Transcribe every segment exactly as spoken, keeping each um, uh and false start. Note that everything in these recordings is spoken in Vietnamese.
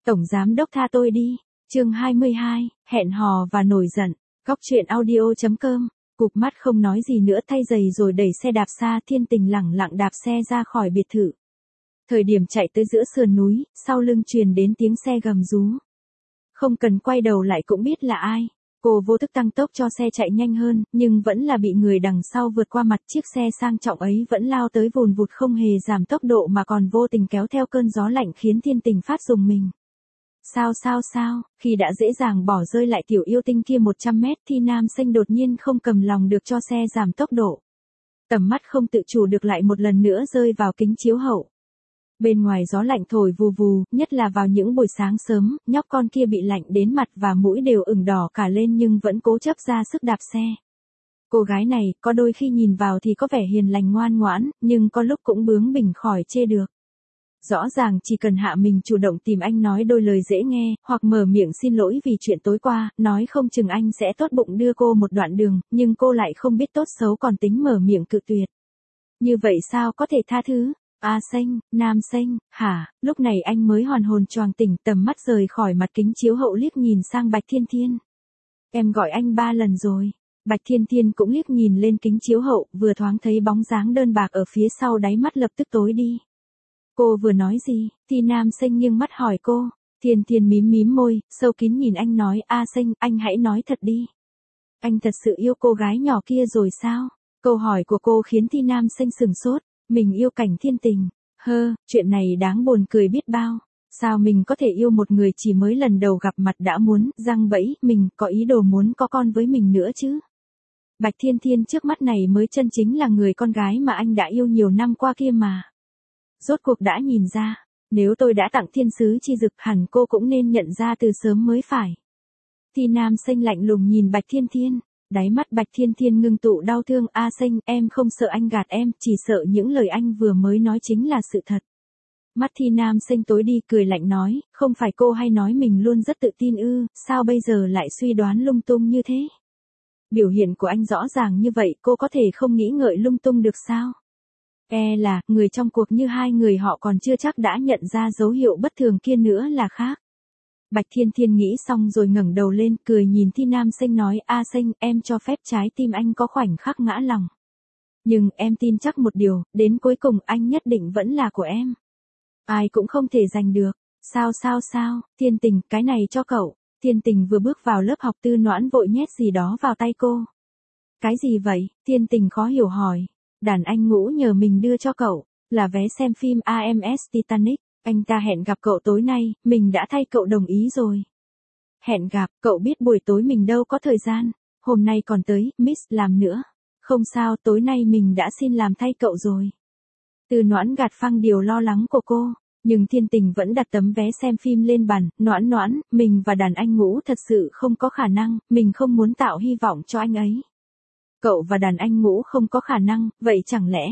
Tổng giám đốc tha tôi đi. Chương hai mươi hai, hẹn hò và nổi giận. Góc truyện audio chấm com. Cụp mắt không nói gì nữa, thay giày rồi đẩy xe đạp xa, Thiên Tình lẳng lặng đạp xe ra khỏi biệt thự. Thời điểm chạy tới giữa sườn núi, sau lưng truyền đến tiếng xe gầm rú. Không cần quay đầu lại cũng biết là ai. Cô vô thức tăng tốc cho xe chạy nhanh hơn, nhưng vẫn là bị người đằng sau vượt qua mặt. Chiếc xe sang trọng ấy vẫn lao tới vùn vụt, không hề giảm tốc độ mà còn vô tình kéo theo cơn gió lạnh, khiến Thiên Tình phát rùng mình. Sao sao sao, khi đã dễ dàng bỏ rơi lại tiểu yêu tinh kia một trăm mét thì nam sinh đột nhiên không cầm lòng được cho xe giảm tốc độ. Tầm mắt không tự chủ được lại một lần nữa rơi vào kính chiếu hậu. Bên ngoài gió lạnh thổi vù vù, nhất là vào những buổi sáng sớm, nhóc con kia bị lạnh đến mặt và mũi đều ửng đỏ cả lên nhưng vẫn cố chấp ra sức đạp xe. Cô gái này, có đôi khi nhìn vào thì có vẻ hiền lành ngoan ngoãn, nhưng có lúc cũng bướng bỉnh khỏi chê được. Rõ ràng chỉ cần hạ mình chủ động tìm anh nói đôi lời dễ nghe, hoặc mở miệng xin lỗi vì chuyện tối qua, nói không chừng anh sẽ tốt bụng đưa cô một đoạn đường, nhưng cô lại không biết tốt xấu còn tính mở miệng cự tuyệt. Như vậy sao có thể tha thứ? A Xanh, Nam Xanh, hả? Lúc này anh mới hoàn hồn choàng tỉnh, tầm mắt rời khỏi mặt kính chiếu hậu liếc nhìn sang Bạch Thiên Thiên. Em gọi anh ba lần rồi. Bạch Thiên Thiên cũng liếc nhìn lên kính chiếu hậu, vừa thoáng thấy bóng dáng đơn bạc ở phía sau, đáy mắt lập tức tối đi. Cô vừa nói gì? Thì Nam Xanh nghiêng mắt hỏi cô. Thiên Thiên mím mím môi, sâu kín nhìn anh nói, A Xanh, anh hãy nói thật đi. Anh thật sự yêu cô gái nhỏ kia rồi sao? Câu hỏi của cô khiến Thi Nam Xanh sừng sốt. Mình yêu Cảnh Thiên Tình. Hơ, chuyện này đáng buồn cười biết bao. Sao mình có thể yêu một người chỉ mới lần đầu gặp mặt đã muốn giăng bẫy mình, có ý đồ muốn có con với mình nữa chứ? Bạch Thiên Thiên trước mắt này mới chân chính là người con gái mà anh đã yêu nhiều năm qua kia mà. Rốt cuộc đã nhìn ra, nếu tôi đã tặng thiên sứ chi dực hẳn cô cũng nên nhận ra từ sớm mới phải. Thì Nam Xanh lạnh lùng nhìn Bạch Thiên Thiên. Đáy mắt Bạch Thiên Thiên ngưng tụ đau thương. A Xanh, em không sợ anh gạt em, chỉ sợ những lời anh vừa mới nói chính là sự thật. Mắt Thi Nam Xanh tối đi, cười lạnh nói, không phải cô hay nói mình luôn rất tự tin ư, sao bây giờ lại suy đoán lung tung như thế? Biểu hiện của anh rõ ràng như vậy, cô có thể không nghĩ ngợi lung tung được sao? E là, người trong cuộc như hai người họ còn chưa chắc đã nhận ra dấu hiệu bất thường kia nữa là khác. Bạch Thiên Thiên nghĩ xong rồi ngẩng đầu lên, cười nhìn Thi Nam Xanh nói, A Xanh, em cho phép trái tim anh có khoảnh khắc ngã lòng. Nhưng em tin chắc một điều, đến cuối cùng anh nhất định vẫn là của em. Ai cũng không thể giành được. Sao sao sao, Thiên Tình, cái này cho cậu. Thiên Tình vừa bước vào lớp học, Tư Noãn vội nhét gì đó vào tay cô. Cái gì vậy? Thiên Tình khó hiểu hỏi. Đàn anh Ngũ nhờ mình đưa cho cậu, là vé xem phim a em ét Titanic. Anh ta hẹn gặp cậu tối nay, mình đã thay cậu đồng ý rồi. Hẹn gặp, cậu biết buổi tối mình đâu có thời gian, hôm nay còn tới, miss làm nữa. Không sao, tối nay mình đã xin làm thay cậu rồi. Tư Noãn gạt phăng điều lo lắng của cô, nhưng Thiên Tình vẫn đặt tấm vé xem phim lên bàn. Noãn Noãn, mình và đàn anh Ngũ thật sự không có khả năng, mình không muốn tạo hy vọng cho anh ấy. Cậu và đàn anh Ngũ không có khả năng, vậy chẳng lẽ?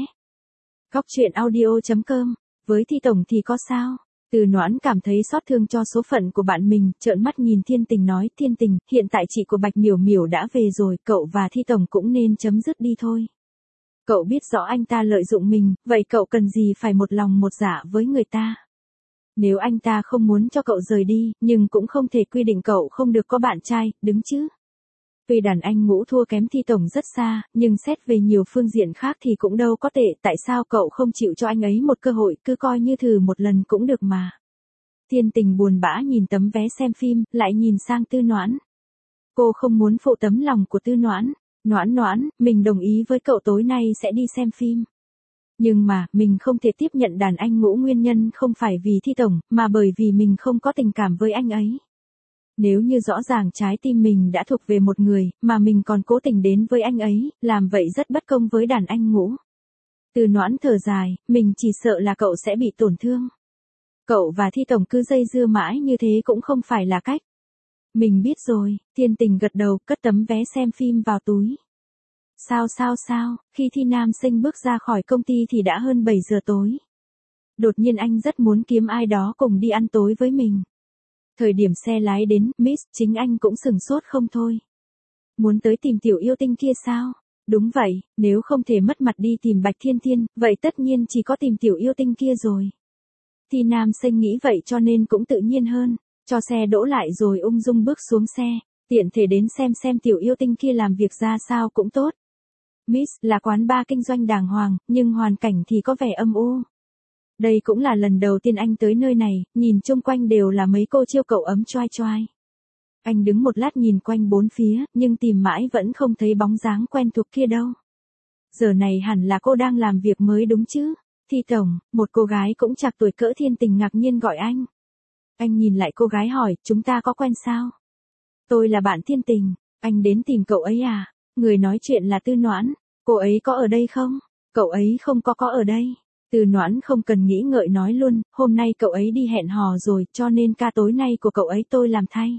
Góc truyện audio chấm com. Với Thi Tổng thì có sao? Từ Noãn cảm thấy xót thương cho số phận của bạn mình, trợn mắt nhìn Thiên Tình nói, Thiên Tình, hiện tại chị của Bạch Miểu Miểu đã về rồi, cậu và Thi Tổng cũng nên chấm dứt đi thôi. Cậu biết rõ anh ta lợi dụng mình, vậy cậu cần gì phải một lòng một dạ với người ta? Nếu anh ta không muốn cho cậu rời đi, nhưng cũng không thể quy định cậu không được có bạn trai, đứng chứ? Tuy đàn anh Ngũ thua kém Thi Tổng rất xa, nhưng xét về nhiều phương diện khác thì cũng đâu có tệ, tại sao cậu không chịu cho anh ấy một cơ hội, cứ coi như thử một lần cũng được mà. Thiên Tình buồn bã nhìn tấm vé xem phim, lại nhìn sang Tư Noãn. Cô không muốn phụ tấm lòng của Tư Noãn. Noãn Noãn, mình đồng ý với cậu tối nay sẽ đi xem phim. Nhưng mà, mình không thể tiếp nhận đàn anh Ngũ, nguyên nhân không phải vì Thi Tổng, mà bởi vì mình không có tình cảm với anh ấy. Nếu như rõ ràng trái tim mình đã thuộc về một người, mà mình còn cố tình đến với anh ấy, làm vậy rất bất công với đàn anh Ngũ. Từ Noãn thở dài, mình chỉ sợ là cậu sẽ bị tổn thương. Cậu và Thi Tổng cứ dây dưa mãi như thế cũng không phải là cách. Mình biết rồi, Thiên Tình gật đầu, cất tấm vé xem phim vào túi. Sao sao sao, khi Thi Nam Xanh bước ra khỏi công ty thì đã hơn bảy giờ tối. Đột nhiên anh rất muốn kiếm ai đó cùng đi ăn tối với mình. Thời điểm xe lái đến, Miss, chính anh cũng sừng sốt không thôi. Muốn tới tìm tiểu yêu tinh kia sao? Đúng vậy, nếu không thể mất mặt đi tìm Bạch Thiên Thiên, vậy tất nhiên chỉ có tìm tiểu yêu tinh kia rồi. Thì Nam Xanh nghĩ vậy cho nên cũng tự nhiên hơn. Cho xe đỗ lại rồi ung dung bước xuống xe, tiện thể đến xem xem tiểu yêu tinh kia làm việc ra sao cũng tốt. Miss là quán bar kinh doanh đàng hoàng, nhưng hoàn cảnh thì có vẻ âm u. Đây cũng là lần đầu tiên anh tới nơi này, nhìn chung quanh đều là mấy cô chiêu cậu ấm choai choai. Anh đứng một lát nhìn quanh bốn phía, nhưng tìm mãi vẫn không thấy bóng dáng quen thuộc kia đâu. Giờ này hẳn là cô đang làm việc mới đúng chứ. Thi tổng, một cô gái cũng chạc tuổi cỡ Thiên Tình ngạc nhiên gọi anh. Anh nhìn lại cô gái hỏi, chúng ta có quen sao? Tôi là bạn Thiên Tình, anh đến tìm cậu ấy à? Người nói chuyện là Tư Noãn, cô ấy có ở đây không? Cậu ấy không có có ở đây. Tư Noãn không cần nghĩ ngợi nói luôn, hôm nay cậu ấy đi hẹn hò rồi, cho nên ca tối nay của cậu ấy tôi làm thay.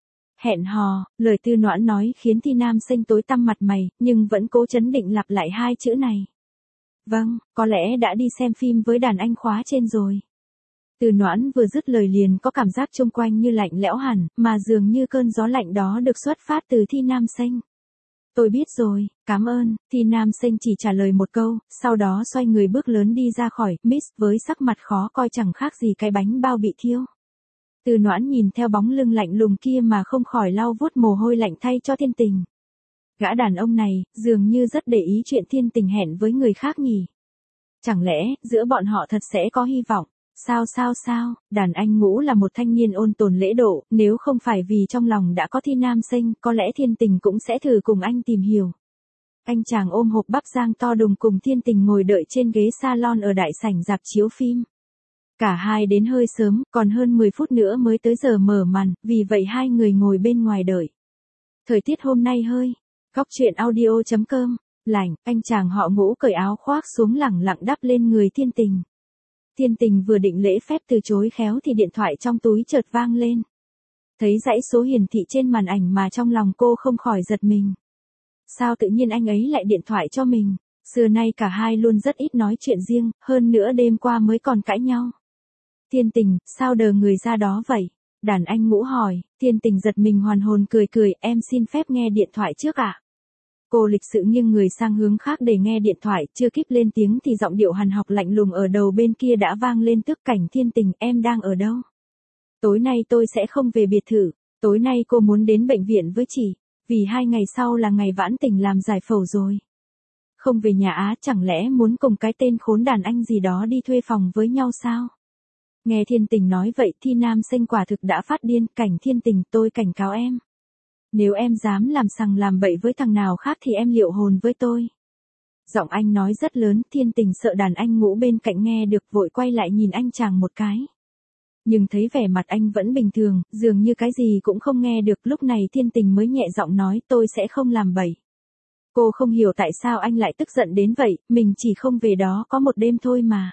Hẹn hò, lời Tư Noãn nói khiến Thi Nam Xanh tối tăm mặt mày, nhưng vẫn cố chấn định lặp lại hai chữ này. Vâng, có lẽ đã đi xem phim với đàn anh khóa trên rồi. Tư Noãn vừa dứt lời liền có cảm giác xung quanh như lạnh lẽo hẳn, mà dường như cơn gió lạnh đó được xuất phát từ Thi Nam Xanh. Tôi biết rồi, cảm ơn. Thi Nam Xanh chỉ trả lời một câu, sau đó xoay người bước lớn đi ra khỏi, Miss với sắc mặt khó coi chẳng khác gì cái bánh bao bị thiêu. Tư Noãn nhìn theo bóng lưng lạnh lùng kia mà không khỏi lau vuốt mồ hôi lạnh thay cho Thiên Tình. Gã đàn ông này, dường như rất để ý chuyện Thiên Tình hẹn với người khác nhỉ. Chẳng lẽ, giữa bọn họ thật sẽ có hy vọng? Sao sao sao, đàn anh Ngũ là một thanh niên ôn tồn lễ độ, nếu không phải vì trong lòng đã có Thi Nam Xanh, có lẽ Thiên Tình cũng sẽ thử cùng anh tìm hiểu. Anh chàng ôm hộp bắp rang to đùng cùng Thiên Tình ngồi đợi trên ghế salon ở đại sảnh rạp chiếu phim. Cả hai đến hơi sớm, còn hơn mười phút nữa mới tới giờ mở màn, vì vậy hai người ngồi bên ngoài đợi. Thời tiết hôm nay hơi, góc truyện audio chấm com, lạnh, anh chàng họ Ngũ cởi áo khoác xuống lẳng lặng đắp lên người Thiên Tình. Thiên Tình vừa định lễ phép từ chối khéo thì điện thoại trong túi chợt vang lên. Thấy dãy số hiển thị trên màn ảnh mà trong lòng cô không khỏi giật mình. Sao tự nhiên anh ấy lại điện thoại cho mình? Xưa nay cả hai luôn rất ít nói chuyện riêng, hơn nữa đêm qua mới còn cãi nhau. Thiên Tình, sao đờ người ra đó vậy? Đàn anh Ngũ hỏi. Thiên Tình giật mình hoàn hồn cười cười, em xin phép nghe điện thoại trước ạ. À? Cô lịch sự nghiêng người sang hướng khác để nghe điện thoại, chưa kịp lên tiếng thì giọng điệu hằn học lạnh lùng ở đầu bên kia đã vang lên tức cảnh. Thiên Tình, em đang ở đâu? Tối nay tôi sẽ không về biệt thự, tối nay cô muốn đến bệnh viện với chị, vì hai ngày sau là ngày vãn tình làm giải phẫu rồi. Không về nhà á, chẳng lẽ muốn cùng cái tên khốn đàn anh gì đó đi thuê phòng với nhau sao? Nghe Thiên Tình nói vậy, Thi Nam Xanh quả thực đã phát điên. Cảnh Thiên Tình, tôi cảnh cáo em. Nếu em dám làm sằng làm bậy với thằng nào khác thì em liệu hồn với tôi. Giọng anh nói rất lớn, Thiên Tình sợ đàn anh Ngũ bên cạnh nghe được vội quay lại nhìn anh chàng một cái. Nhưng thấy vẻ mặt anh vẫn bình thường, dường như cái gì cũng không nghe được, lúc này Thiên Tình mới nhẹ giọng nói tôi sẽ không làm bậy. Cô không hiểu tại sao anh lại tức giận đến vậy, mình chỉ không về đó có một đêm thôi mà.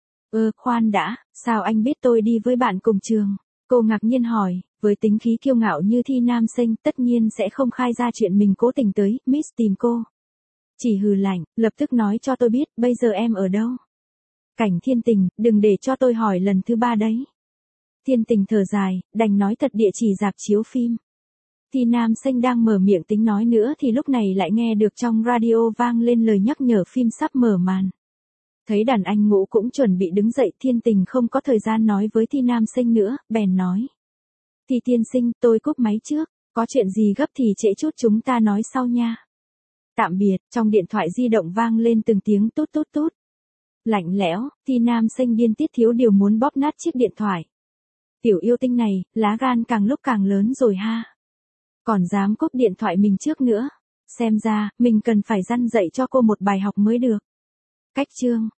Ơ, khoan đã, sao anh biết tôi đi với bạn cùng trường? Cô ngạc nhiên hỏi, với tính khí kiêu ngạo như Thi Nam Xanh tất nhiên sẽ không khai ra chuyện mình cố tình tới, Miss tìm cô. Chỉ hừ lạnh, lập tức nói cho tôi biết, bây giờ em ở đâu? Cảnh Thiên Tình, đừng để cho tôi hỏi lần thứ ba đấy. Thiên Tình thở dài, đành nói thật địa chỉ rạp chiếu phim. Thi Nam Xanh đang mở miệng tính nói nữa thì lúc này lại nghe được trong radio vang lên lời nhắc nhở phim sắp mở màn. Thấy đàn anh Ngũ cũng chuẩn bị đứng dậy, Thiên Tình không có thời gian nói với Thi Nam Xanh nữa, bèn nói. Thi tiên sinh, tôi cúp máy trước, có chuyện gì gấp thì trễ chút chúng ta nói sau nha. Tạm biệt, trong điện thoại di động vang lên từng tiếng tút tút tút. Lạnh lẽo, Thi Nam Xanh điên tiết thiếu điều muốn bóp nát chiếc điện thoại. Tiểu yêu tinh này, lá gan càng lúc càng lớn rồi ha. Còn dám cúp điện thoại mình trước nữa. Xem ra, mình cần phải răn dạy cho cô một bài học mới được. Cách chương.